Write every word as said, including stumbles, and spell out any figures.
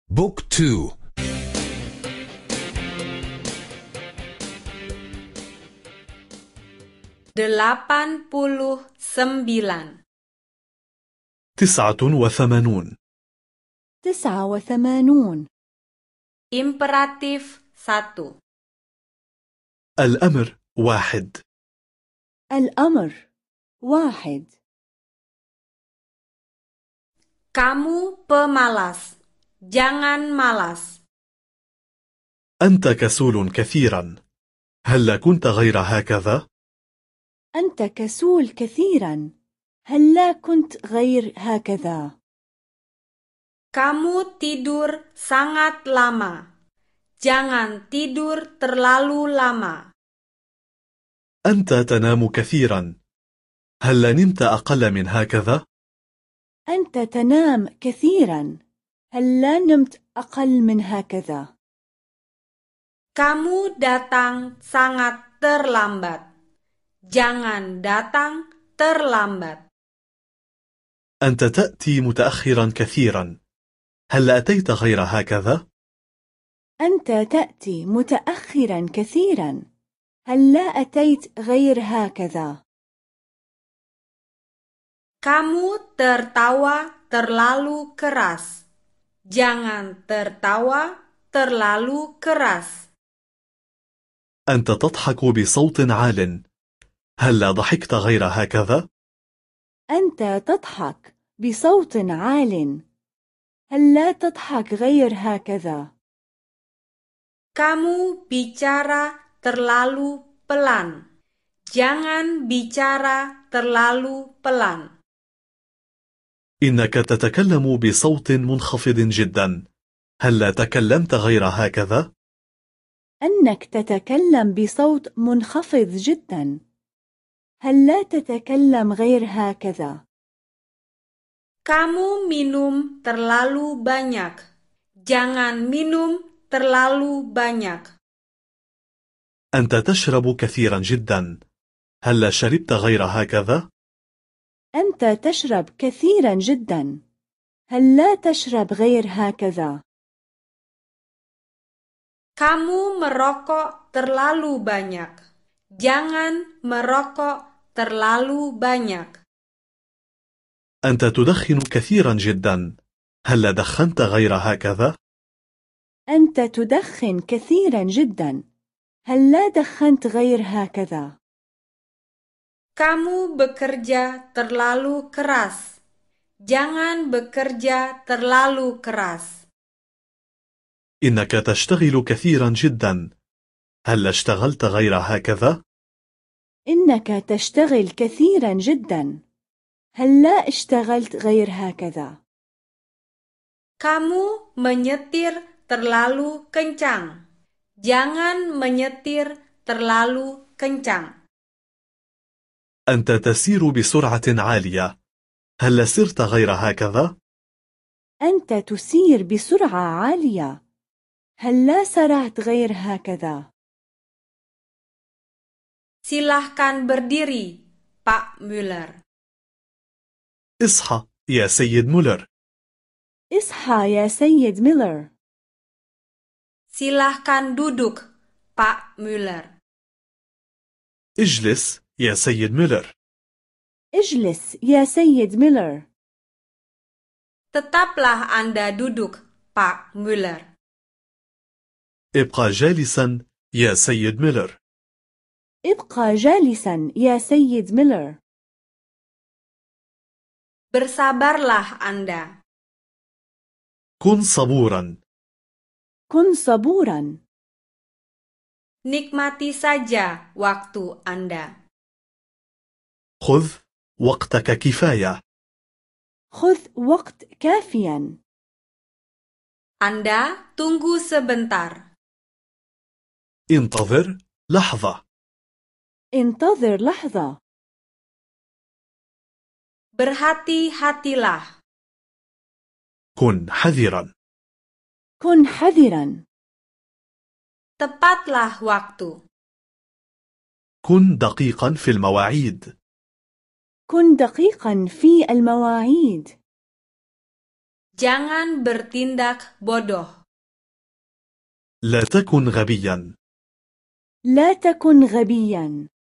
بوك تو. Delapan puluh sembilan. تسعة وثمانون. تسعة وثمانون. Imperatif satu. الأمر واحد. الأمر واحد. Kamu pemalas. Jangan malas. أنت كسول كثيرا. هل كنت غير هكذا؟ أنت كسول كثيرا. هل لا كنت غير هكذا؟ Kamu tidur sangat lama. Jangan tidur terlalu lama. أنت تنام كثيرا. هل نمت أقل من هكذا؟ أنت تنام كثيرا. هل لا نمت أقل من هكذا؟ Kamu datang sangat terlambat. Jangan datang terlambat. أنت تأتي متأخرا كثيرا. هل أتيت غير هكذا؟ أنت تأتي متأخرا كثيرا. هل لا أتيت غير هكذا؟ Kamu tertawa terlalu keras. Jangan tertawa terlalu keras. أنت تضحك بصوت عال. هل لا ضحكت غير هكذا؟ أنت تضحك بصوت عال. هل لا تضحك غير هكذا؟ Kamu bicara terlalu pelan. Jangan bicara terlalu pelan. إنك تتكلم بصوت منخفض جدا. هل لا تكلمت غير هكذا؟ أنك تتكلم بصوت منخفض جدا. هل لا تتكلم غير هكذا؟ Kamu minum terlalu banyak. Jangan minum terlalu banyak. أنت تشرب كثيرا جدا. هل لا شربت غير هكذا؟ أنت تشرب كثيرا جدا. هل لا تشرب غير هكذا؟ Kamu merokok terlalu banyak. Jangan merokok terlalu banyak. أنت تدخن كثيرا جدا. هل لا دخنت غير هكذا؟ أنت تدخن كثيرا جدا. هل لا دخنت غير هكذا؟ Kamu bekerja terlalu keras. Jangan bekerja terlalu keras. إنك تشتغل كثيرا جدا. هل لا اشتغلت غير هكذا؟ إنك تشتغل كثيرا جدا. هل لا اشتغلت غير هكذا؟ Kamu menyetir terlalu kencang. Jangan menyetir terlalu kencang. أنت تسير بسرعة عالية. هل لا سرت غير هكذا؟ أنت تسير بسرعة عالية. هل لا سرعت غير هكذا؟ Silahkan berdiri, Pak Müller. اصحى يا سيد مولر. اصحى يا سيد ميلر. Silahkan duduk, Pak Müller. اجلس يا سيد مولر. اجلس يا سيد ميلر. Tetaplah Anda duduk, Pak Müller. ابقى جالسا يا سيد ميلر. ابقى جالسا يا سيد ميلر. Bersabarlah Anda. كن صبورا. كن صبورا. Nikmati saja waktu Anda. خذ وقتك كفاية. خذ وقت كافيا. Anda tunggu sebentar. انتظر لحظة. انتظر لحظة. Berhati-hatilah. كن حذرا. كن حذرا. Tepatlah waktu. كن دقيقا في المواعيد. كن دقيقا في المواعيد. Jangan bertindak bodoh. لا تكن غبيا. لا تكن غبيا.